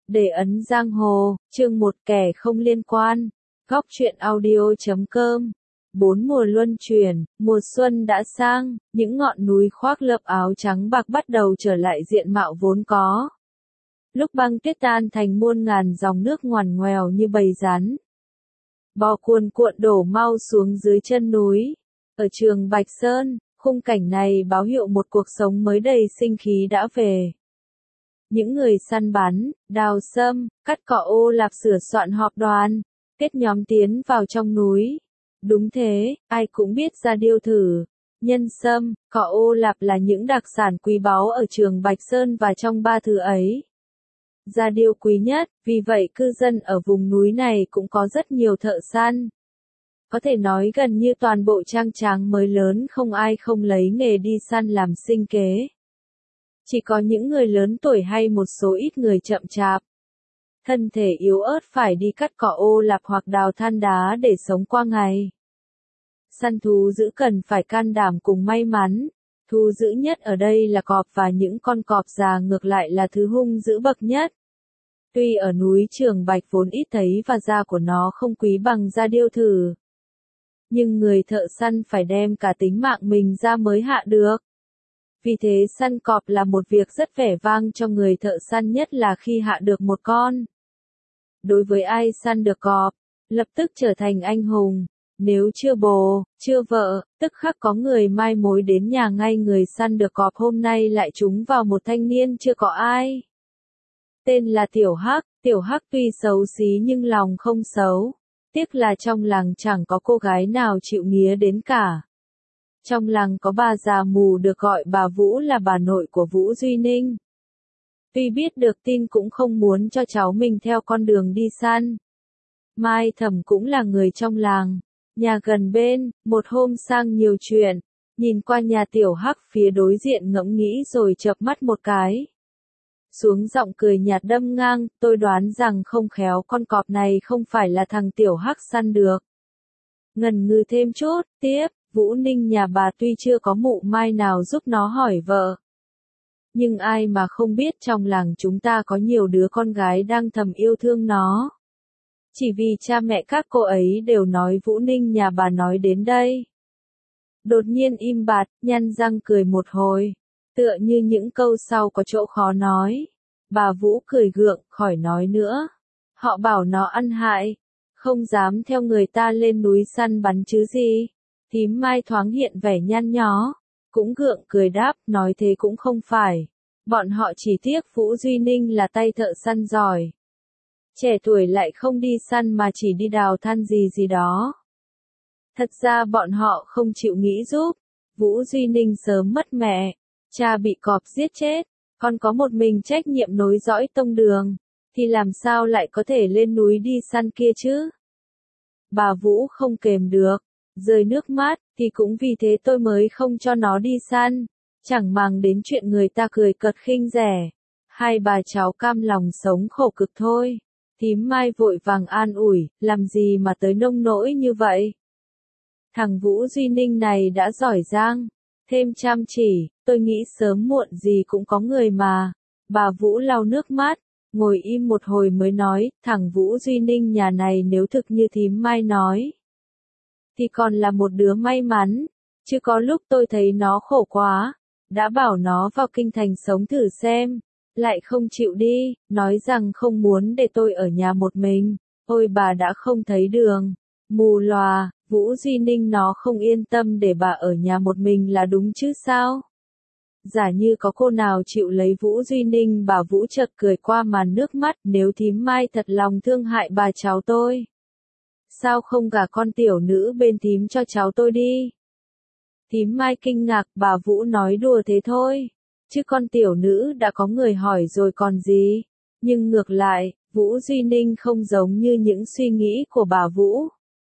Để ấn giang hồ, chương 1 kẻ không liên quan. Góc truyện audio.com. 4 mùa luân chuyển, mùa xuân đã sang, những ngọn núi khoác lớp áo trắng bạc bắt đầu trở lại diện mạo vốn có. Lúc băng tuyết tan thành muôn ngàn dòng nước ngoằn ngoèo như bầy rắn. Bò cuồn cuộn đổ mau xuống dưới chân núi. Ở Trường Bạch Sơn, khung cảnh này báo hiệu một cuộc sống mới đầy sinh khí đã về. Những người săn bắn, đào sâm, cắt cỏ ô lạp sửa soạn họp đoàn, kết nhóm tiến vào trong núi. Đúng thế, ai cũng biết ra điêu thử, nhân sâm, cỏ ô lạp là những đặc sản quý báu ở Trường Bạch Sơn và trong ba thứ ấy. Ra điêu quý nhất, vì vậy cư dân ở vùng núi này cũng có rất nhiều thợ săn. Có thể nói gần như toàn bộ Trang Tráng mới lớn không ai không lấy nghề đi săn làm sinh kế. Chỉ có những người lớn tuổi hay một số ít người chậm chạp. Thân thể yếu ớt phải đi cắt cỏ ô lạp hoặc đào than đá để sống qua ngày. Săn thú dữ cần phải can đảm cùng may mắn. Thú dữ nhất ở đây là cọp và những con cọp già ngược lại là thứ hung dữ bậc nhất. Tuy ở núi Trường Bạch vốn ít thấy và da của nó không quý bằng da điêu thử. Nhưng người thợ săn phải đem cả tính mạng mình ra mới hạ được. Vì thế săn cọp là một việc rất vẻ vang cho người thợ săn, nhất là khi hạ được một con. Đối với ai săn được cọp, lập tức trở thành anh hùng. Nếu chưa bồ, chưa vợ, tức khắc có người mai mối đến nhà ngay. Người săn được cọp hôm nay lại trúng vào một thanh niên chưa có ai. Tên là Tiểu Hắc. Tiểu Hắc tuy xấu xí nhưng lòng không xấu. Tiếc là trong làng chẳng có cô gái nào chịu nghía đến cả. Trong làng có bà già mù được gọi bà Vũ là bà nội của Vũ Duy Ninh. Tuy biết được tin cũng không muốn cho cháu mình theo con đường đi săn. Mai Thẩm cũng là người trong làng, nhà gần bên, một hôm sang nhiều chuyện, nhìn qua nhà Tiểu Hắc phía đối diện ngẫm nghĩ rồi chợp mắt một cái. Xuống giọng cười nhạt đâm ngang, tôi đoán rằng không khéo con cọp này không phải là thằng Tiểu Hắc săn được. Ngần ngừ thêm chút, tiếp. Vũ Ninh nhà bà tuy chưa có mụ mai nào giúp nó hỏi vợ. Nhưng ai mà không biết trong làng chúng ta có nhiều đứa con gái đang thầm yêu thương nó. Chỉ vì cha mẹ các cô ấy đều nói Vũ Ninh nhà bà nói đến đây. Đột nhiên im bặt, nhăn răng cười một hồi. Tựa như những câu sau có chỗ khó nói. Bà Vũ cười gượng, khỏi nói nữa. Họ bảo nó ăn hại. Không dám theo người ta lên núi săn bắn chứ gì. Thím Mai thoáng hiện vẻ nhăn nhó, cũng gượng cười đáp, nói thế cũng không phải. Bọn họ chỉ tiếc Vũ Duy Ninh là tay thợ săn giỏi. Trẻ tuổi lại không đi săn mà chỉ đi đào than gì đó. Thật ra bọn họ không chịu nghĩ giúp. Vũ Duy Ninh sớm mất mẹ, cha bị cọp giết chết, còn có một mình trách nhiệm nối dõi tông đường, thì làm sao lại có thể lên núi đi săn kia chứ? Bà Vũ không kềm được. Rơi nước mắt, thì cũng vì thế tôi mới không cho nó đi săn, chẳng màng đến chuyện người ta cười cợt khinh rẻ. Hai bà cháu cam lòng sống khổ cực thôi. Thím Mai vội vàng an ủi, làm gì mà tới nông nỗi như vậy. Thằng Vũ Duy Ninh này đã giỏi giang, thêm chăm chỉ, tôi nghĩ sớm muộn gì cũng có người mà. Bà Vũ lau nước mắt, ngồi im một hồi mới nói, thằng Vũ Duy Ninh nhà này nếu thực như thím Mai nói. Thì còn là một đứa may mắn, chứ có lúc tôi thấy nó khổ quá, đã bảo nó vào kinh thành sống thử xem, lại không chịu đi, nói rằng không muốn để tôi ở nhà một mình, ôi bà đã không thấy đường, mù lòa, Vũ Duy Ninh nó không yên tâm để bà ở nhà một mình là đúng chứ sao? Giả như có cô nào chịu lấy Vũ Duy Ninh, bà Vũ chợt cười qua màn nước mắt, nếu thím Mai thật lòng thương hại bà cháu tôi. Sao không gả con tiểu nữ bên thím cho cháu tôi đi? Thím Mai kinh ngạc, bà Vũ nói đùa thế thôi. Chứ con tiểu nữ đã có người hỏi rồi còn gì. Nhưng ngược lại, Vũ Duy Ninh không giống như những suy nghĩ của bà Vũ.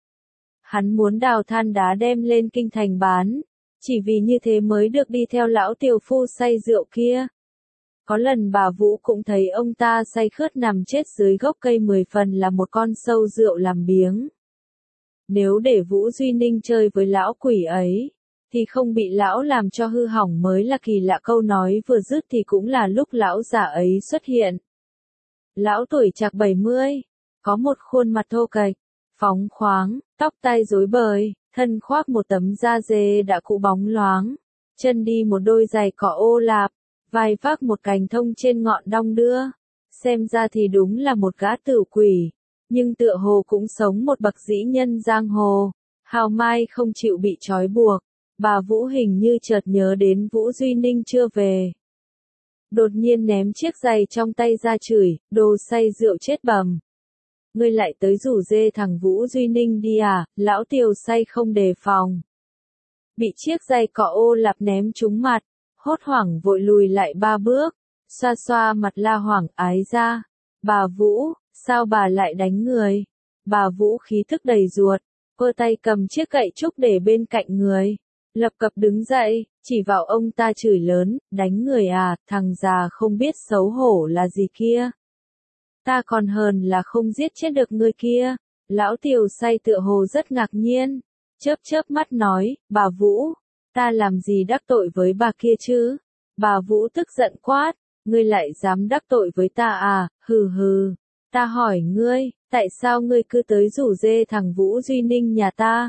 Hắn muốn đào than đá đem lên kinh thành bán. Chỉ vì như thế mới được đi theo lão tiểu phu say rượu kia. Có lần bà Vũ cũng thấy ông ta say khướt nằm chết dưới gốc cây, 10 phần là một con sâu rượu làm biếng. Nếu để Vũ Duy Ninh chơi với lão quỷ ấy, thì không bị lão làm cho hư hỏng mới là kỳ lạ. Câu nói vừa dứt thì cũng là lúc lão già ấy xuất hiện. Lão tuổi chạc 70, có một khuôn mặt thô kệch, phóng khoáng, tóc tai rối bời, thân khoác một tấm da dê đã cũ bóng loáng, chân đi một đôi giày cỏ ô lạp, vai vác một cành thông trên ngọn đong đưa. Xem ra thì đúng là một gã tử quỷ, nhưng tựa hồ cũng sống một bậc dĩ nhân giang hồ, hào mai không chịu bị trói buộc. Bà Vũ hình như chợt nhớ đến Vũ Duy Ninh chưa về. Đột nhiên ném chiếc giày trong tay ra chửi, đồ say rượu chết bầm. Ngươi lại tới rủ dê thằng Vũ Duy Ninh đi à, lão Tiều say không đề phòng. Bị chiếc giày cọ ô lạp ném trúng mặt, hốt hoảng vội lùi lại 3 bước, xoa xoa mặt la hoảng ái ra. Bà Vũ, sao bà lại đánh người? Bà Vũ khí thức đầy ruột, vơ tay cầm chiếc gậy trúc để bên cạnh người. Lập cập đứng dậy, chỉ vào ông ta chửi lớn, đánh người à, thằng già không biết xấu hổ là gì kia. Ta còn hờn là không giết chết được người kia. Lão Tiều say tựa hồ rất ngạc nhiên, chớp chớp mắt nói, bà Vũ, ta làm gì đắc tội với bà kia chứ? Bà Vũ tức giận quát, ngươi lại dám đắc tội với ta à, hừ hừ. Ta hỏi ngươi, tại sao ngươi cứ tới rủ dê thằng Vũ Duy Ninh nhà ta?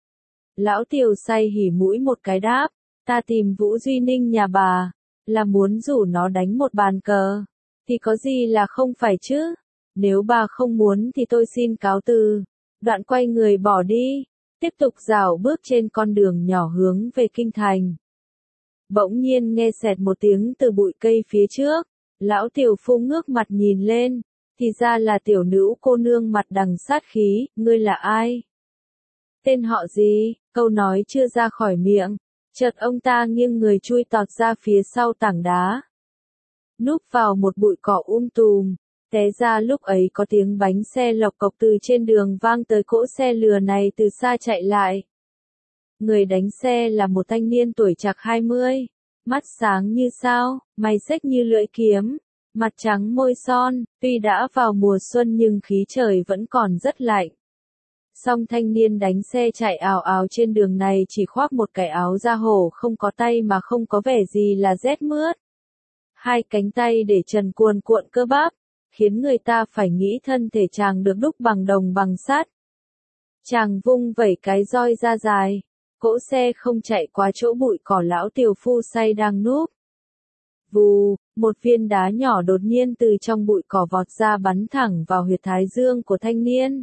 Lão Tiều say hỉ mũi một cái đáp, ta tìm Vũ Duy Ninh nhà bà, là muốn rủ nó đánh một bàn cờ, thì có gì là không phải chứ? Nếu bà không muốn thì tôi xin cáo từ. Đoạn quay người bỏ đi, tiếp tục dạo bước trên con đường nhỏ hướng về kinh thành. Bỗng nhiên nghe xẹt một tiếng từ bụi cây phía trước, lão Tiểu Phu ngước mặt nhìn lên, thì ra là tiểu nữ cô nương mặt đằng sát khí, ngươi là ai? Tên họ gì? Câu nói chưa ra khỏi miệng, chợt ông ta nghiêng người chui tọt ra phía sau tảng đá. Núp vào một bụi cỏ tùm, té ra lúc ấy có tiếng bánh xe lộc cộc từ trên đường vang tới, cỗ xe lừa này từ xa chạy lại. Người đánh xe là một thanh niên tuổi chạc 20, mắt sáng như sao, mày xếch như lưỡi kiếm, mặt trắng môi son, tuy đã vào mùa xuân nhưng khí trời vẫn còn rất lạnh. Song thanh niên đánh xe chạy ào ào trên đường này chỉ khoác một cái áo da hổ không có tay mà không có vẻ gì là rét mướt. Hai cánh tay để trần cuồn cuộn cơ bắp, khiến người ta phải nghĩ thân thể chàng được đúc bằng đồng bằng sắt. Chàng vung vẩy cái roi ra dài, cỗ xe không chạy qua chỗ bụi cỏ lão Tiều Phu say đang núp. Vù, một viên đá nhỏ đột nhiên từ trong bụi cỏ vọt ra bắn thẳng vào huyệt thái dương của thanh niên.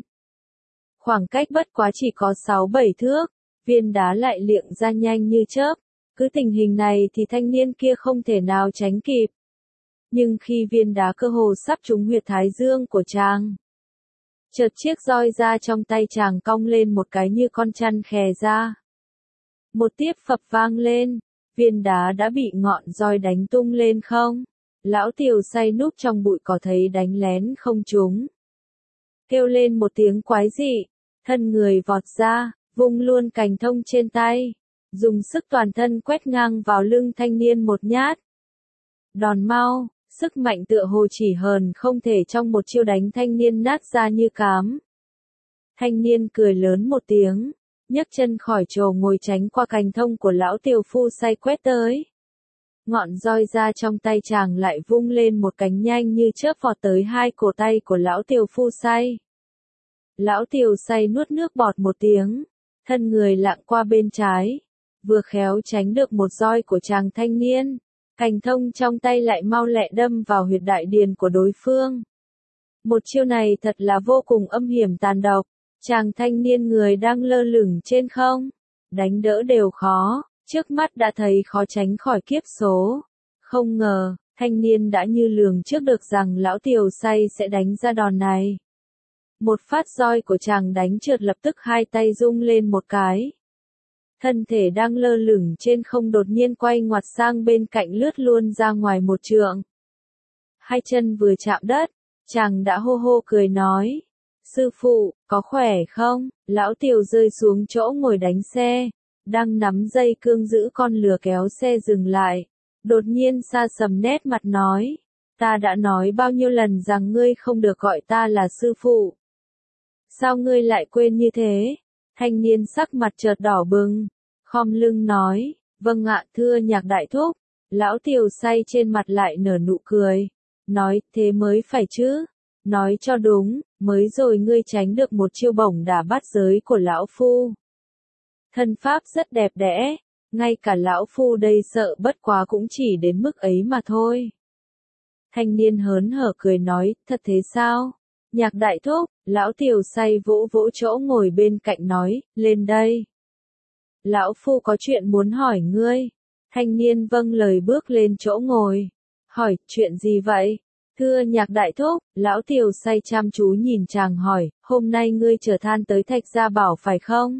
Khoảng cách bất quá chỉ có 6-7 thước, viên đá lại liệng ra nhanh như chớp. Cứ tình hình này thì thanh niên kia không thể nào tránh kịp. Nhưng khi viên đá cơ hồ sắp trúng huyệt thái dương của chàng, chợt chiếc roi ra trong tay chàng cong lên một cái như con chăn khè ra. Một tiếp phập vang lên, viên đá đã bị ngọn roi đánh tung lên không. Lão Tiều say núp trong bụi cỏ thấy đánh lén không trúng, kêu lên một tiếng quái dị, thân người vọt ra, vung luôn cành thông trên tay, dùng sức toàn thân quét ngang vào lưng thanh niên một nhát. Đòn mau, sức mạnh tựa hồ chỉ hờn không thể trong một chiêu đánh thanh niên nát ra như cám. Thanh niên cười lớn một tiếng, nhấc chân khỏi trồ ngồi tránh qua cành thông của lão Tiều Phu say quét tới. Ngọn roi ra trong tay chàng lại vung lên một cánh nhanh như chớp vọt tới hai cổ tay của lão Tiều Phu say. Lão Tiều say nuốt nước bọt một tiếng, thân người lạng qua bên trái, vừa khéo tránh được một roi của chàng thanh niên, cành thông trong tay lại mau lẹ đâm vào huyệt đại điền của đối phương. Một chiêu này thật là vô cùng âm hiểm tàn độc, chàng thanh niên người đang lơ lửng trên không, đánh đỡ đều khó, trước mắt đã thấy khó tránh khỏi kiếp số. Không ngờ, thanh niên đã như lường trước được rằng lão Tiều say sẽ đánh ra đòn này. Một phát roi của chàng đánh trượt, lập tức hai tay rung lên một cái. Thân thể đang lơ lửng trên không đột nhiên quay ngoặt sang bên cạnh, lướt luôn ra ngoài một trượng. Hai chân vừa chạm đất, chàng đã hô hô cười nói, sư phụ, có khỏe không? Lão Tiều rơi xuống chỗ ngồi đánh xe, đang nắm dây cương giữ con lừa kéo xe dừng lại. Đột nhiên xa sầm nét mặt nói, ta đã nói bao nhiêu lần rằng ngươi không được gọi ta là sư phụ. Sao ngươi lại quên như thế? Thanh niên sắc mặt chợt đỏ bừng, khom lưng nói, vâng ạ thưa Nhạc đại thúc. Lão Tiều say trên mặt lại nở nụ cười, nói, thế mới phải chứ. Nói cho đúng, mới rồi ngươi tránh được một chiêu bổng đả bát giới của lão phu. Thân pháp rất đẹp đẽ, ngay cả lão phu đây sợ bất quá cũng chỉ đến mức ấy mà thôi. Thanh niên hớn hở cười nói, thật thế sao? Nhạc đại thúc, lão Tiểu say vỗ vỗ chỗ ngồi bên cạnh nói, lên đây. Lão phu có chuyện muốn hỏi ngươi. Thanh niên vâng lời bước lên chỗ ngồi. Hỏi, chuyện gì vậy? Thưa nhạc đại thúc, lão Tiểu say chăm chú nhìn chàng hỏi, hôm nay ngươi chở than tới Thạch Gia Bảo phải không?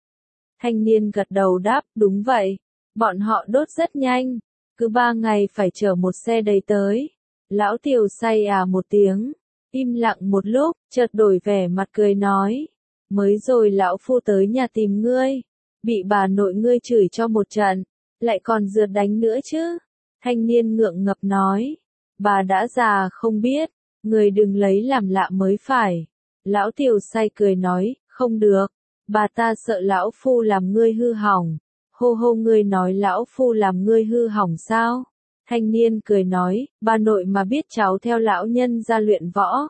Thanh niên gật đầu đáp, đúng vậy. Bọn họ đốt rất nhanh, cứ 3 ngày phải chở một xe đầy tới. Lão Tiểu say à một tiếng, im lặng một lúc, chợt đổi vẻ mặt cười nói. Mới rồi lão phu tới nhà tìm ngươi, bị bà nội ngươi chửi cho một trận, lại còn rượt đánh nữa chứ. Thanh niên ngượng ngập nói, bà đã già không biết, người đừng lấy làm lạ mới phải. Lão Tiểu say cười nói, không được, bà ta sợ lão phu làm ngươi hư hỏng. Hô hô, ngươi nói lão phu làm ngươi hư hỏng sao? Thanh niên cười nói, bà nội mà biết cháu theo lão nhân ra luyện võ,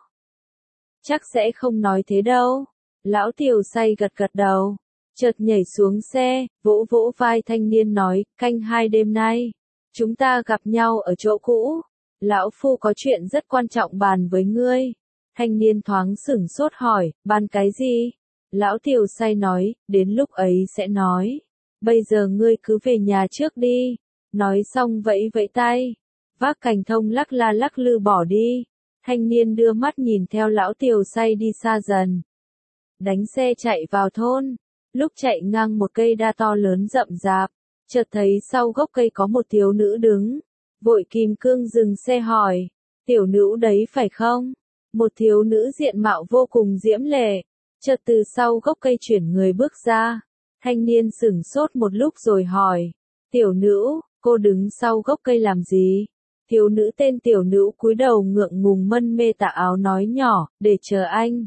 chắc sẽ không nói thế đâu. Lão Tiểu say gật gật đầu, chợt nhảy xuống xe, vỗ vỗ vai thanh niên nói, canh 2 đêm nay, chúng ta gặp nhau ở chỗ cũ. Lão phu có chuyện rất quan trọng bàn với ngươi. Thanh niên thoáng sửng sốt hỏi, bàn cái gì? Lão Tiểu say nói, đến lúc ấy sẽ nói. Bây giờ ngươi cứ về nhà trước đi. Nói xong vẫy vẫy tay, vác cành thông lắc la lắc lư bỏ đi. Thanh niên đưa mắt nhìn theo lão Tiểu say đi xa dần. Đánh xe chạy vào thôn, lúc chạy ngang một cây đa to lớn rậm rạp, chợt thấy sau gốc cây có một thiếu nữ đứng, vội kìm cương dừng xe hỏi, tiểu nữ đấy phải không? Một thiếu nữ diện mạo vô cùng diễm lệ, chợt từ sau gốc cây chuyển người bước ra. Thanh niên sửng sốt một lúc rồi hỏi, tiểu nữ, cô đứng sau gốc cây làm gì? Thiếu nữ tên tiểu nữ cúi đầu ngượng ngùng mân mê tà áo nói nhỏ, để chờ anh.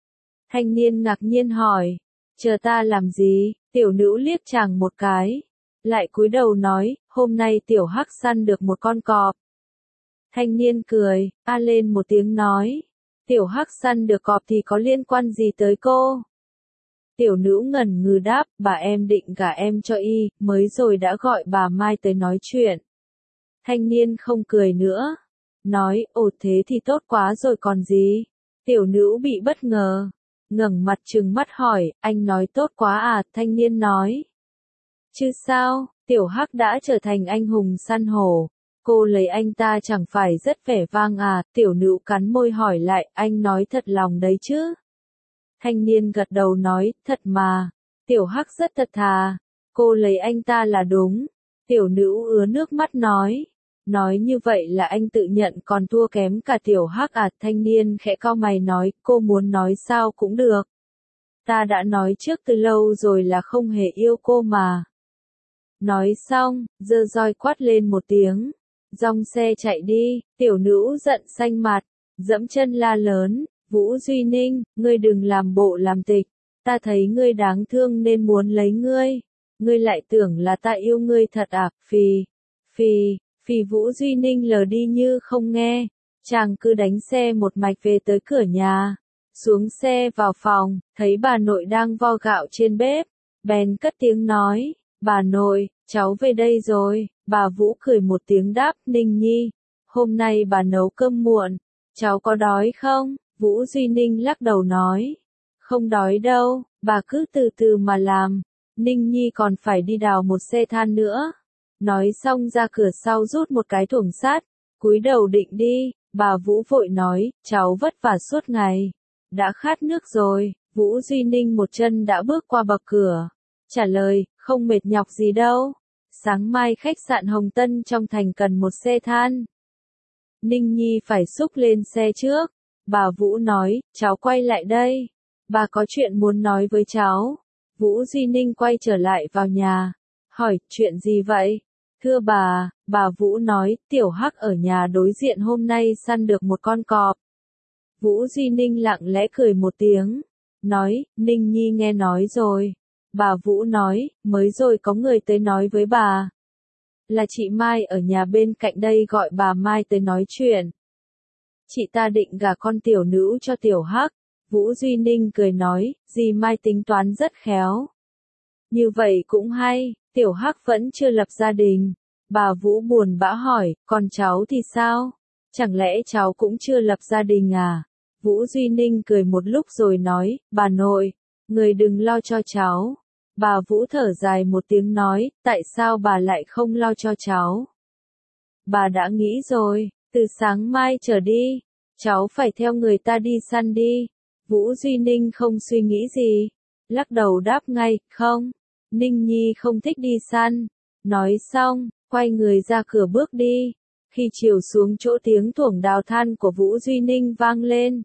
Thanh niên ngạc nhiên hỏi, chờ ta làm gì? Tiểu nữ liếc chàng một cái, lại cúi đầu nói, hôm nay tiểu hắc săn được một con cọp. Thanh niên cười, a lên một tiếng nói, tiểu hắc săn được cọp thì có liên quan gì tới cô? Tiểu nữ ngần ngừ đáp, bà em định gả em cho y, mới rồi đã gọi bà Mai tới nói chuyện. Thanh niên không cười nữa, nói, ồ thế thì tốt quá rồi còn gì? Tiểu nữ bị bất ngờ, ngẩng mặt trừng mắt hỏi, anh nói tốt quá à? Thanh niên nói, chứ sao, tiểu hắc đã trở thành anh hùng săn hổ, cô lấy anh ta chẳng phải rất vẻ vang à? Tiểu nữ cắn môi hỏi lại, anh nói thật lòng đấy chứ? Thanh niên gật đầu nói, thật mà, tiểu hắc rất thật thà, cô lấy anh ta là đúng. Tiểu nữ ứa nước mắt nói như vậy là anh tự nhận còn thua kém cả tiểu hắc à? Thanh niên khẽ cau mày nói, cô muốn nói sao cũng được. Ta đã nói trước từ lâu rồi là không hề yêu cô mà. Nói xong, giơ roi quát lên một tiếng, dòng xe chạy đi. Tiểu nữ giận xanh mặt, dẫm chân la lớn, Vũ Duy Ninh, ngươi đừng làm bộ làm tịch, ta thấy ngươi đáng thương nên muốn lấy ngươi. Ngươi lại tưởng là ta yêu ngươi thật à? Phì Vũ Duy Ninh lờ đi như không nghe, chàng cứ đánh xe một mạch về tới cửa nhà. Xuống xe vào phòng, thấy bà nội đang vo gạo trên bếp, bèn cất tiếng nói, bà nội, cháu về đây rồi. Bà Vũ cười một tiếng đáp, Ninh Nhi, hôm nay bà nấu cơm muộn, cháu có đói không? Vũ Duy Ninh lắc đầu nói, không đói đâu, bà cứ từ từ mà làm, Ninh Nhi còn phải đi đào một xe than nữa. Nói xong ra cửa sau rút một cái thùng sắt, cúi đầu định đi. Bà Vũ vội nói, cháu vất vả suốt ngày, đã khát nước rồi. Vũ Duy Ninh một chân đã bước qua bậc cửa, trả lời, không mệt nhọc gì đâu. Sáng mai khách sạn Hồng Tân trong thành cần một xe than. Ninh Nhi phải xúc lên xe trước. Bà Vũ nói, cháu quay lại đây. Bà có chuyện muốn nói với cháu. Vũ Duy Ninh quay trở lại vào nhà, hỏi, chuyện gì vậy? Thưa bà Vũ nói, tiểu hắc ở nhà đối diện hôm nay săn được một con cọp. Vũ Duy Ninh lặng lẽ cười một tiếng, nói, Ninh Nhi nghe nói rồi. Bà Vũ nói, mới rồi có người tới nói với bà. Là chị Mai ở nhà bên cạnh đây gọi bà Mai tới nói chuyện. chị ta định gả con tiểu nữ cho tiểu Hắc. Vũ Duy Ninh cười nói, dì Mai tính toán rất khéo. Như vậy cũng hay, tiểu Hắc vẫn chưa lập gia đình. Bà Vũ buồn bã hỏi, còn cháu thì sao? Chẳng lẽ cháu cũng chưa lập gia đình à? Vũ Duy Ninh cười một lúc rồi nói, bà nội, người đừng lo cho cháu. Bà Vũ thở dài một tiếng nói, tại sao bà lại không lo cho cháu? Bà đã nghĩ rồi, từ sáng mai trở đi, cháu phải theo người ta đi săn đi. Vũ Duy Ninh không suy nghĩ gì, lắc đầu đáp ngay, không, Ninh Nhi không thích đi săn. Nói xong, quay người ra cửa bước đi. Khi chiều xuống chỗ tiếng thuổng đào than của Vũ Duy Ninh vang lên.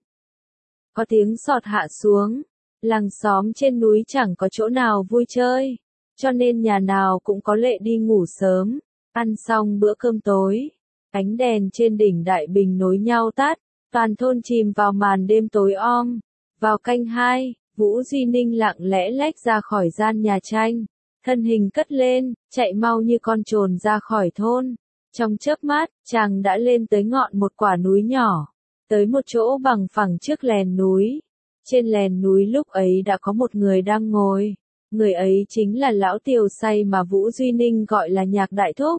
Có tiếng sọt hạ xuống, làng xóm trên núi chẳng có chỗ nào vui chơi, cho nên nhà nào cũng có lệ đi ngủ sớm. Ăn xong bữa cơm tối, ánh đèn trên đỉnh Đại Bình nối nhau tắt, toàn thôn chìm vào màn đêm tối om. Vào canh 2, Vũ Duy Ninh lặng lẽ lách ra khỏi gian nhà tranh, thân hình cất lên, chạy mau như con trồn ra khỏi thôn. Trong chớp mắt, chàng đã lên tới ngọn một quả núi nhỏ, tới một chỗ bằng phẳng trước lèn núi. Trên lèn núi lúc ấy đã có một người đang ngồi, người ấy chính là lão Tiều Say mà Vũ Duy Ninh gọi là Nhạc Đại Thúc.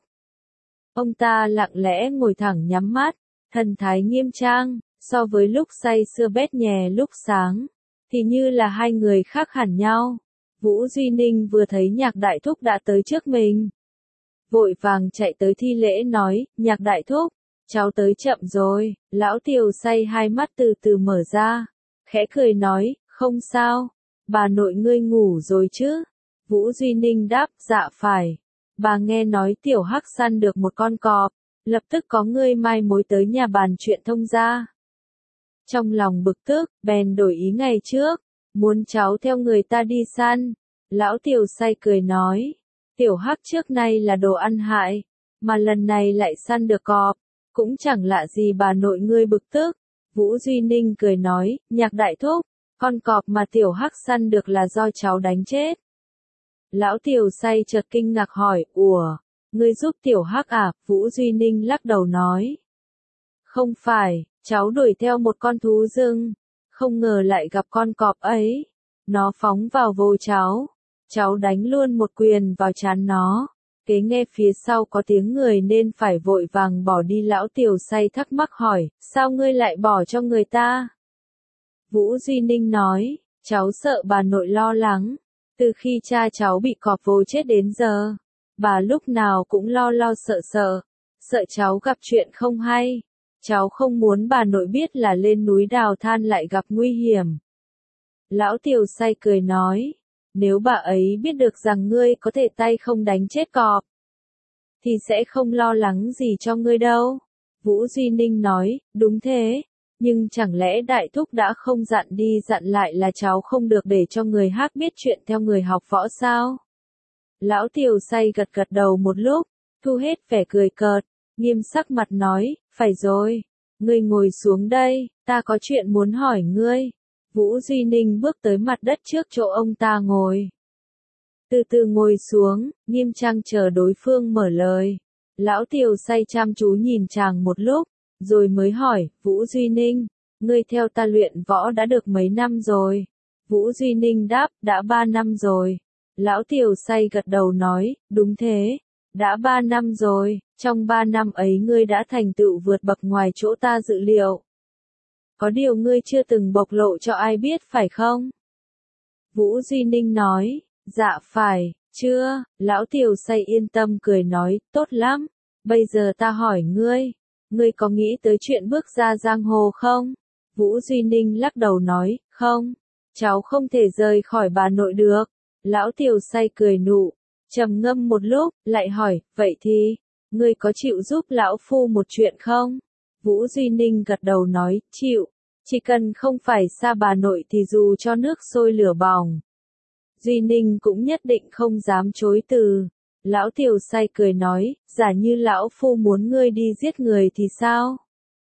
Ông ta lặng lẽ ngồi thẳng nhắm mắt, thần thái nghiêm trang, so với lúc say sưa bét nhè lúc sáng, thì như là hai người khác hẳn nhau. Vũ Duy Ninh vừa thấy Nhạc Đại Thúc đã tới trước mình, vội vàng chạy tới thi lễ nói, Nhạc Đại Thúc, cháu tới chậm rồi. Lão Tiều Say hai mắt từ từ mở ra, khẽ cười nói, không sao, bà nội ngươi ngủ rồi chứ? Vũ Duy Ninh đáp, dạ phải, bà nghe nói tiểu Hắc săn được một con cọp, lập tức có ngươi mai mối tới nhà bàn chuyện thông gia. Trong lòng bực tức, bèn đổi ý ngày trước, muốn cháu theo người ta đi săn. Lão Tiều Say cười nói, tiểu Hắc trước nay là đồ ăn hại, mà lần này lại săn được cọp, cũng chẳng lạ gì bà nội ngươi bực tức. Vũ Duy Ninh cười nói, Nhạc Đại Thúc, con cọp mà tiểu Hắc săn được là do cháu đánh chết. Lão Tiều Say chợt kinh ngạc hỏi, ủa, ngươi giúp tiểu Hắc à? Vũ Duy Ninh lắc đầu nói, không phải, cháu đuổi theo một con thú rừng, không ngờ lại gặp con cọp ấy. Nó phóng vào vồ cháu đánh luôn một quyền vào trán nó. Kế nghe phía sau có tiếng người nên phải vội vàng bỏ đi. Lão Tiều Say thắc mắc hỏi, sao ngươi lại bỏ cho người ta? Vũ Duy Ninh nói, cháu sợ bà nội lo lắng. Từ khi cha cháu bị cọp vồ chết đến giờ, bà lúc nào cũng lo sợ cháu gặp chuyện không hay. Cháu không muốn bà nội biết là lên núi đào than lại gặp nguy hiểm. Lão Tiều Say cười nói, nếu bà ấy biết được rằng ngươi có thể tay không đánh chết cọp, thì sẽ không lo lắng gì cho ngươi đâu. Vũ Duy Ninh nói, đúng thế, nhưng chẳng lẽ Đại Thúc đã không dặn đi dặn lại là cháu không được để cho người khác biết chuyện theo người học võ sao? Lão Tiều Say gật gật đầu một lúc, thu hết vẻ cười cợt, nghiêm sắc mặt nói, phải rồi, ngươi ngồi xuống đây, ta có chuyện muốn hỏi ngươi. Vũ Duy Ninh bước tới mặt đất trước chỗ ông ta ngồi. Từ từ ngồi xuống, nghiêm trang chờ đối phương mở lời. Lão Tiều Say chăm chú nhìn chàng một lúc, rồi mới hỏi, Vũ Duy Ninh, ngươi theo ta luyện võ đã được mấy năm rồi? Vũ Duy Ninh đáp, đã 3 năm rồi. Lão Tiều Say gật đầu nói, đúng thế, đã 3 năm rồi, trong 3 năm ấy ngươi đã thành tựu vượt bậc ngoài chỗ ta dự liệu. Có điều ngươi chưa từng bộc lộ cho ai biết phải không? Vũ Duy Ninh nói, dạ phải, chưa. Lão Tiều Say yên tâm cười nói, tốt lắm, bây giờ ta hỏi ngươi có nghĩ tới chuyện bước ra giang hồ không? Vũ Duy Ninh lắc đầu nói, không, cháu không thể rời khỏi bà nội được. Lão Tiều Say cười nụ, trầm ngâm một lúc, lại hỏi, vậy thì, ngươi có chịu giúp lão phu một chuyện không? Vũ Duy Ninh gật đầu nói, chịu, chỉ cần không phải xa bà nội thì dù cho nước sôi lửa bỏng, Duy Ninh cũng nhất định không dám chối từ. Lão Tiều Say cười nói, giả như lão phu muốn ngươi đi giết người thì sao?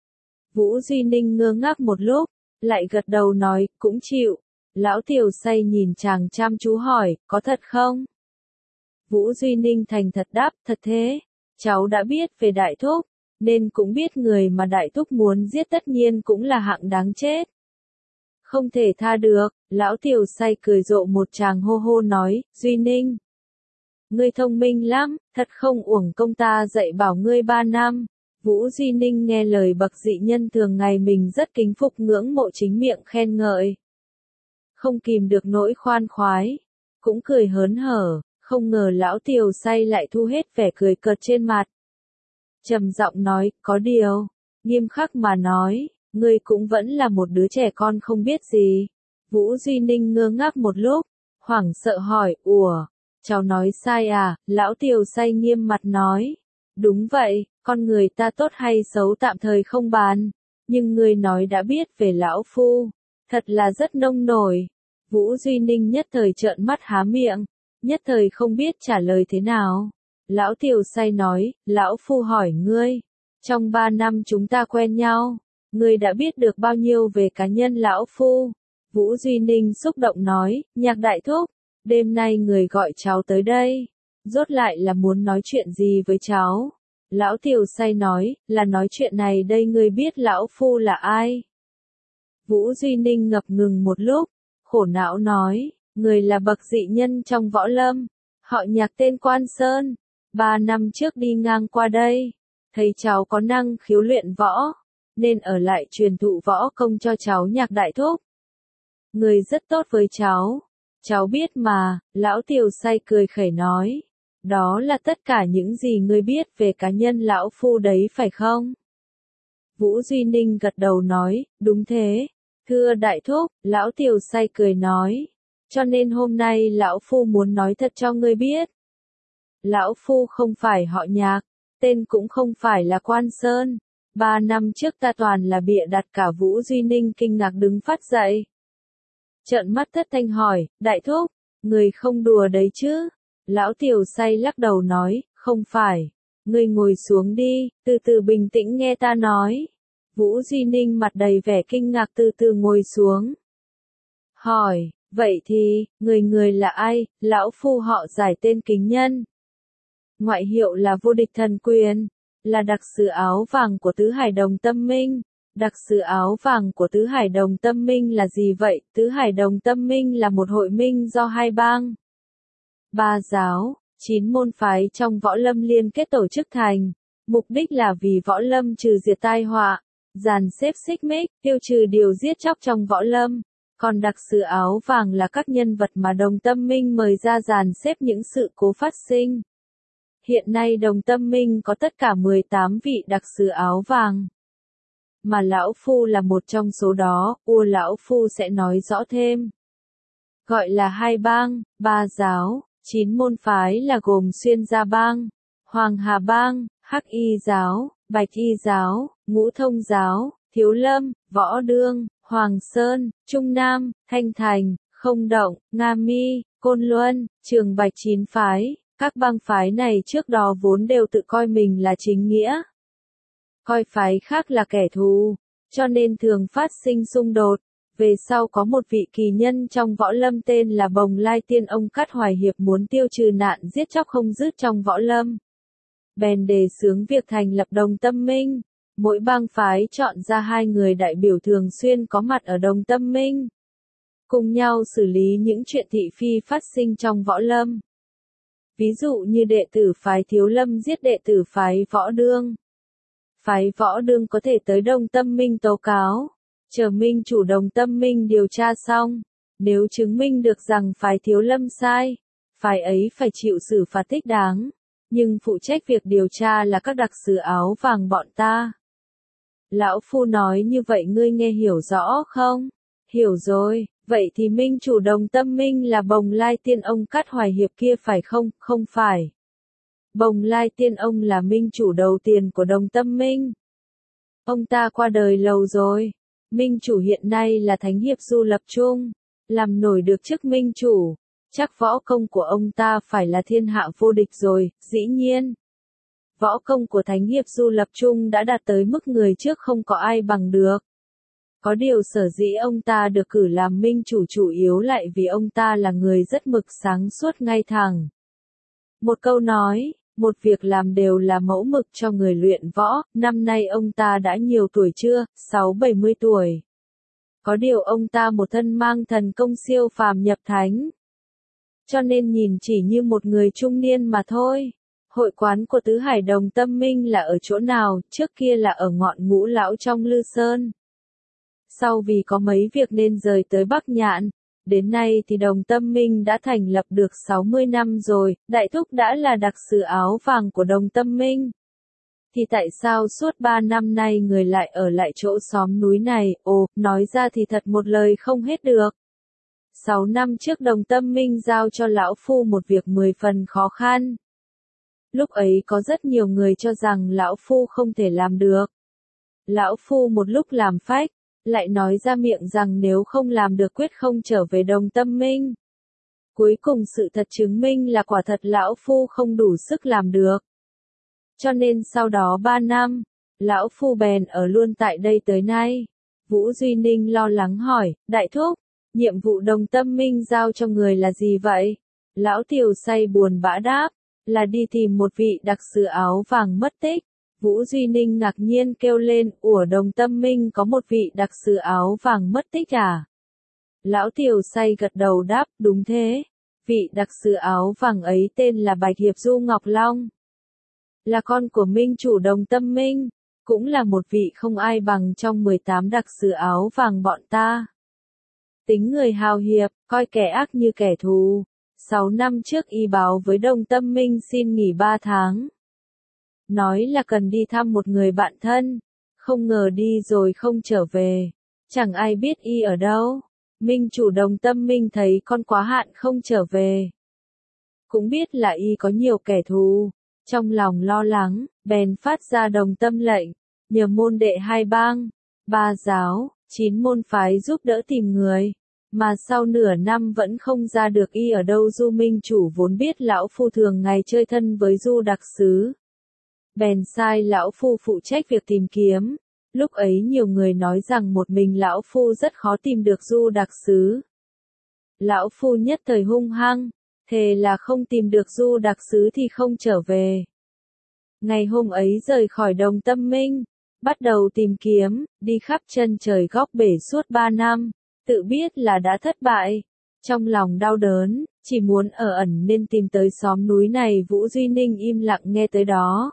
Vũ Duy Ninh ngơ ngác một lúc, lại gật đầu nói, cũng chịu. Lão Tiều Say nhìn chàng chăm chú hỏi, có thật không? Vũ Duy Ninh thành thật đáp, thật thế, cháu đã biết về Đại Thúc, nên cũng biết người mà đại thúc muốn giết tất nhiên cũng là hạng đáng chết. Không thể tha được, lão Tiểu Say cười rộ một tràng hô hô nói, Duy Ninh. Ngươi thông minh lắm, thật không uổng công ta dạy bảo ngươi 3 năm. Vũ Duy Ninh nghe lời bậc dị nhân thường ngày mình rất kính phục ngưỡng mộ chính miệng khen ngợi. Không kìm được nỗi khoan khoái, cũng cười hớn hở, không ngờ lão Tiểu Say lại thu hết vẻ cười cợt trên mặt. Trầm giọng nói, có điều, nghiêm khắc mà nói, ngươi cũng vẫn là một đứa trẻ con không biết gì. Vũ Duy Ninh ngơ ngác một lúc, hoảng sợ hỏi, ủa, cháu nói sai à? Lão Tiểu Say nghiêm mặt nói, đúng vậy, con người ta tốt hay xấu tạm thời không bàn, nhưng ngươi nói đã biết về lão phu, thật là rất nông nổi. Vũ Duy Ninh nhất thời trợn mắt há miệng, nhất thời không biết trả lời thế nào. Lão Tiểu Say nói, lão phu hỏi ngươi, trong 3 năm chúng ta quen nhau, ngươi đã biết được bao nhiêu về cá nhân lão phu? Vũ Duy Ninh xúc động nói, Nhạc đại thúc, đêm nay người gọi cháu tới đây, rốt lại là muốn nói chuyện gì với cháu? Lão Tiểu Say nói, là nói chuyện này đây, ngươi biết lão phu là ai? Vũ Duy Ninh ngập ngừng một lúc, khổ não nói, người là bậc dị nhân trong võ lâm, họ Nhạc tên Quan Sơn, 3 năm trước đi ngang qua đây, thấy cháu có năng khiếu luyện võ, nên ở lại truyền thụ võ công cho cháu Nhạc đại thúc. Người rất tốt với cháu biết mà. Lão Tiểu Say cười khẩy nói, đó là tất cả những gì ngươi biết về cá nhân lão phu đấy phải không? Vũ Duy Ninh gật đầu nói, đúng thế, thưa đại thúc. Lão Tiểu Say cười nói, cho nên hôm nay lão phu muốn nói thật cho ngươi biết. Lão phu không phải họ Nhạc, tên cũng không phải là Quan Sơn. 3 năm trước ta toàn là bịa đặt cả. Vũ Duy Ninh kinh ngạc đứng phát dậy, trợn mắt thất thanh hỏi, đại thúc, người không đùa đấy chứ? Lão Tiểu Say lắc đầu nói, không phải. Ngươi ngồi xuống đi, từ từ bình tĩnh nghe ta nói. Vũ Duy Ninh mặt đầy vẻ kinh ngạc từ từ ngồi xuống. Hỏi, vậy thì, người là ai? Lão phu họ Giải tên Kính Nhân. Ngoại hiệu là Vô Địch Thần Quyền, là đặc sứ áo vàng của Tứ Hải Đồng Tâm Minh. Đặc sứ áo vàng của Tứ Hải Đồng Tâm Minh là gì vậy? Tứ Hải Đồng Tâm Minh là một hội minh do 2 bang, 3 giáo, 9 môn phái trong võ lâm liên kết tổ chức thành. Mục đích là vì võ lâm trừ diệt tai họa, dàn xếp xích mích, tiêu trừ điều giết chóc trong võ lâm. Còn đặc sứ áo vàng là các nhân vật mà Đồng Tâm Minh mời ra dàn xếp những sự cố phát sinh. Hiện nay Đồng Tâm Minh có tất cả 18 vị đặc sứ áo vàng, mà lão phu là một trong số đó. Lão phu sẽ nói rõ thêm. Gọi là 2 bang, 3 giáo, 9 môn phái là gồm Xuyên Gia Bang, Hoàng Hà Bang, Hắc Y Giáo, Bạch Y Giáo, Ngũ Thông Giáo, Thiếu Lâm, Võ Đương, Hoàng Sơn, Trung Nam, Thanh Thành, Không Động, Nga Mi, Côn Luân, Trường Bạch 9 phái. Các bang phái này trước đó vốn đều tự coi mình là chính nghĩa, coi phái khác là kẻ thù, cho nên thường phát sinh xung đột. Về sau có một vị kỳ nhân trong võ lâm tên là Bồng Lai Tiên ông Cát Hoài Hiệp muốn tiêu trừ nạn giết chóc không dứt trong võ lâm, bèn đề xướng việc thành lập Đồng Tâm Minh. Mỗi bang phái chọn ra 2 người đại biểu thường xuyên có mặt ở Đồng Tâm Minh, cùng nhau xử lý những chuyện thị phi phát sinh trong võ lâm. Ví dụ như đệ tử phái Thiếu Lâm giết đệ tử phái Võ Đương, phái Võ Đương có thể tới Đồng Tâm Minh tố cáo, chờ minh chủ Đồng Tâm Minh điều tra xong, nếu chứng minh được rằng phái Thiếu Lâm sai, phái ấy phải chịu xử phạt thích đáng, nhưng phụ trách việc điều tra là các đặc sứ áo vàng bọn ta. Lão phu nói như vậy ngươi nghe hiểu rõ không? Hiểu rồi, vậy thì minh chủ Đồng Tâm Minh là Bồng Lai Tiên ông Cát Hoài Hiệp kia phải không? Không phải. Bồng Lai Tiên ông là minh chủ đầu tiền của Đồng Tâm Minh. Ông ta qua đời lâu rồi. Minh chủ hiện nay là Thánh Hiệp Du Lập Trung, làm nổi được chức minh chủ, chắc võ công của ông ta phải là thiên hạ vô địch rồi. Dĩ nhiên, võ công của Thánh Hiệp Du Lập Trung đã đạt tới mức người trước không có ai bằng được. Có điều sở dĩ ông ta được cử làm minh chủ chủ yếu lại vì ông ta là người rất mực sáng suốt ngay thẳng. Một câu nói, một việc làm đều là mẫu mực cho người luyện võ, năm nay ông ta đã nhiều tuổi chưa, 60-70 tuổi. Có điều ông ta một thân mang thần công siêu phàm nhập thánh. Cho nên nhìn chỉ như một người trung niên mà thôi. Hội quán của Tứ Hải Đồng Tâm Minh là ở chỗ nào, trước kia là ở ngọn Ngũ Lão trong Lư Sơn. Sau vì có mấy việc nên rời tới Bắc Nhạn, đến nay thì Đồng Tâm Minh đã thành lập được 60 năm rồi, Đại Thúc đã là đặc sứ áo vàng của Đồng Tâm Minh. Thì tại sao suốt 3 năm nay người lại ở lại chỗ xóm núi này, nói ra thì thật một lời không hết được. 6 năm trước Đồng Tâm Minh giao cho lão phu một việc 10 phần khó khăn. Lúc ấy có rất nhiều người cho rằng lão phu không thể làm được. Lão phu một lúc làm phách, lại nói ra miệng rằng nếu không làm được quyết không trở về Đồng Tâm Minh. Cuối cùng sự thật chứng minh là quả thật lão phu không đủ sức làm được. Cho nên sau đó 3 năm, lão phu bèn ở luôn tại đây tới nay. Vũ Duy Ninh lo lắng hỏi, Đại Thúc, nhiệm vụ Đồng Tâm Minh giao cho người là gì vậy? Lão Tiều Say buồn bã đáp, là đi tìm một vị đặc sứ áo vàng mất tích. Vũ Duy Ninh ngạc nhiên kêu lên, Đồng Tâm Minh có một vị đặc sứ áo vàng mất tích à? Lão Tiều Say gật đầu đáp, đúng thế. Vị đặc sứ áo vàng ấy tên là Bạch Hiệp Du Ngọc Long. Là con của Minh chủ Đồng Tâm Minh, cũng là một vị không ai bằng trong 18 đặc sứ áo vàng bọn ta. Tính người hào hiệp, coi kẻ ác như kẻ thù. 6 năm trước y báo với Đồng Tâm Minh xin nghỉ 3 tháng. Nói là cần đi thăm một người bạn thân, không ngờ đi rồi không trở về. Chẳng ai biết y ở đâu. Minh chủ Đồng Tâm Minh thấy con quá hạn không trở về. Cũng biết là y có nhiều kẻ thù. Trong lòng lo lắng, bèn phát ra đồng tâm lệnh, nhờ môn đệ 2 bang, 3 giáo, 9 môn phái giúp đỡ tìm người. Mà sau nửa năm vẫn không ra được y ở đâu. Du Minh chủ vốn biết lão phu thường ngày chơi thân với Du đặc sứ. Bèn sai lão phu phụ trách việc tìm kiếm. Lúc ấy nhiều người nói rằng một mình lão phu rất khó tìm được Du đặc sứ. Lão phu nhất thời hung hăng, thề là không tìm được Du đặc sứ thì không trở về. Ngày hôm ấy rời khỏi Đồng Tâm Minh, bắt đầu tìm kiếm, đi khắp chân trời góc bể suốt 3 năm, tự biết là đã thất bại. Trong lòng đau đớn, chỉ muốn ở ẩn nên tìm tới xóm núi này. Vũ Duy Ninh im lặng nghe tới đó.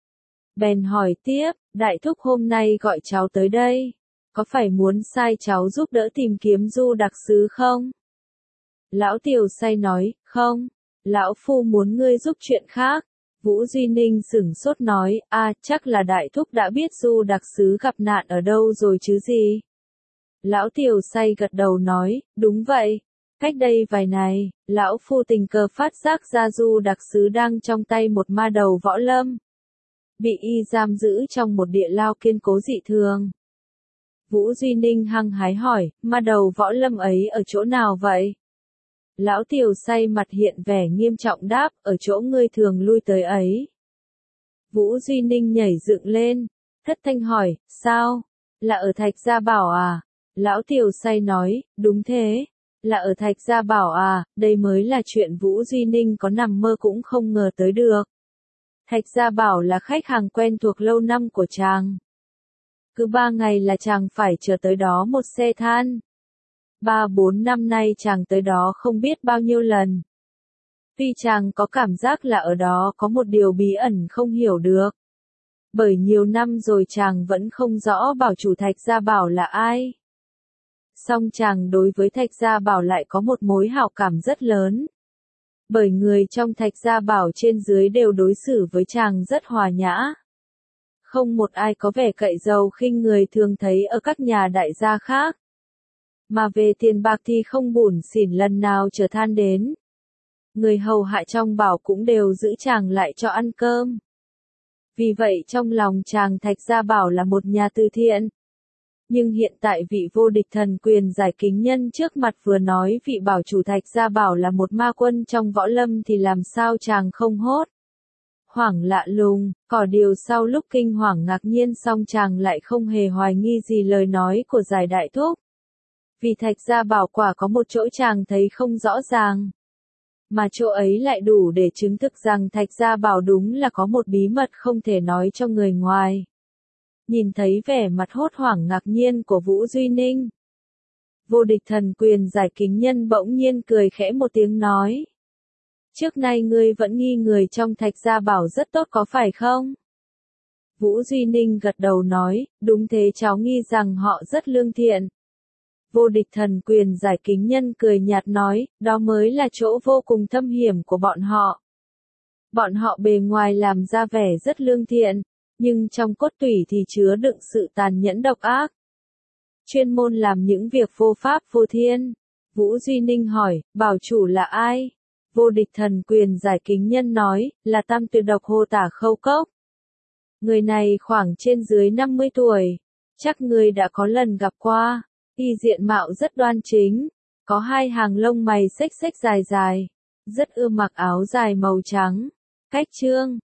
Bèn hỏi tiếp, Đại Thúc hôm nay gọi cháu tới đây, có phải muốn sai cháu giúp đỡ tìm kiếm Du đặc sứ không? Lão Tiều Say nói, không, lão phu muốn ngươi giúp chuyện khác. Vũ Duy Ninh sửng sốt nói, chắc là Đại Thúc đã biết Du đặc sứ gặp nạn ở đâu rồi chứ gì? Lão Tiều Say gật đầu nói, đúng vậy. Cách đây vài ngày, lão phu tình cờ phát giác ra Du đặc sứ đang trong tay một ma đầu võ lâm. Bị y giam giữ trong một địa lao kiên cố dị thường. Vũ Duy Ninh hăng hái hỏi, ma đầu võ lâm ấy ở chỗ nào vậy? Lão Tiều Say mặt hiện vẻ nghiêm trọng đáp, ở chỗ ngươi thường lui tới ấy. Vũ Duy Ninh nhảy dựng lên, thất thanh hỏi, sao? Là ở Thạch Gia Bảo à? Lão Tiều Say nói, đúng thế, là ở Thạch Gia Bảo à, đây mới là chuyện Vũ Duy Ninh có nằm mơ cũng không ngờ tới được. Thạch Gia Bảo là khách hàng quen thuộc lâu năm của chàng. Cứ 3 ngày là chàng phải chờ tới đó một xe than. 3-4 năm nay chàng tới đó không biết bao nhiêu lần. Tuy chàng có cảm giác là ở đó có một điều bí ẩn không hiểu được. Bởi nhiều năm rồi chàng vẫn không rõ bảo chủ Thạch Gia Bảo là ai. Song chàng đối với Thạch Gia Bảo lại có một mối hảo cảm rất lớn. Bởi người trong Thạch Gia Bảo trên dưới đều đối xử với chàng rất hòa nhã. Không một ai có vẻ cậy giàu khinh người thường thấy ở các nhà đại gia khác. Mà về tiền bạc thì không bủn xỉn lần nào chờ than đến. Người hầu hạ trong bảo cũng đều giữ chàng lại cho ăn cơm. Vì vậy trong lòng chàng Thạch Gia Bảo là một nhà từ thiện. Nhưng hiện tại vị vô địch thần quyền giải kính nhân trước mặt vừa nói vị bảo chủ Thạch Gia Bảo là một ma quân trong võ lâm thì làm sao chàng không hốt. Hoảng lạ lùng, có điều sau lúc kinh hoàng ngạc nhiên xong chàng lại không hề hoài nghi gì lời nói của giải Đại Thúc. Vì Thạch Gia Bảo quả có một chỗ chàng thấy không rõ ràng. mà chỗ ấy lại đủ để chứng thực rằng Thạch Gia Bảo đúng là có một bí mật không thể nói cho người ngoài. Nhìn thấy vẻ mặt hốt hoảng ngạc nhiên của Vũ Duy Ninh, vô địch thần quyền giải kính nhân bỗng nhiên cười khẽ một tiếng nói. Trước nay ngươi vẫn nghi người trong Thạch Gia Bảo rất tốt có phải không? Vũ Duy Ninh gật đầu nói, đúng thế cháu nghi rằng họ rất lương thiện. Vô địch thần quyền giải kính nhân cười nhạt nói, đó mới là chỗ vô cùng thâm hiểm của bọn họ. Bọn họ bề ngoài làm ra vẻ rất lương thiện, nhưng trong cốt tủy thì chứa đựng sự tàn nhẫn độc ác. Chuyên môn làm những việc vô pháp vô thiên. Vũ Duy Ninh hỏi, bảo chủ là ai? Vô địch thần quyền giải kính nhân nói, là tam tuyệt độc Hồ Tả Khâu Cốc. Người này khoảng trên dưới 50 tuổi. Chắc người đã có lần gặp qua. Y diện mạo rất đoan chính. Có hai hàng lông mày xếch xếch dài dài. Rất ưa mặc áo dài màu trắng. Cách trương.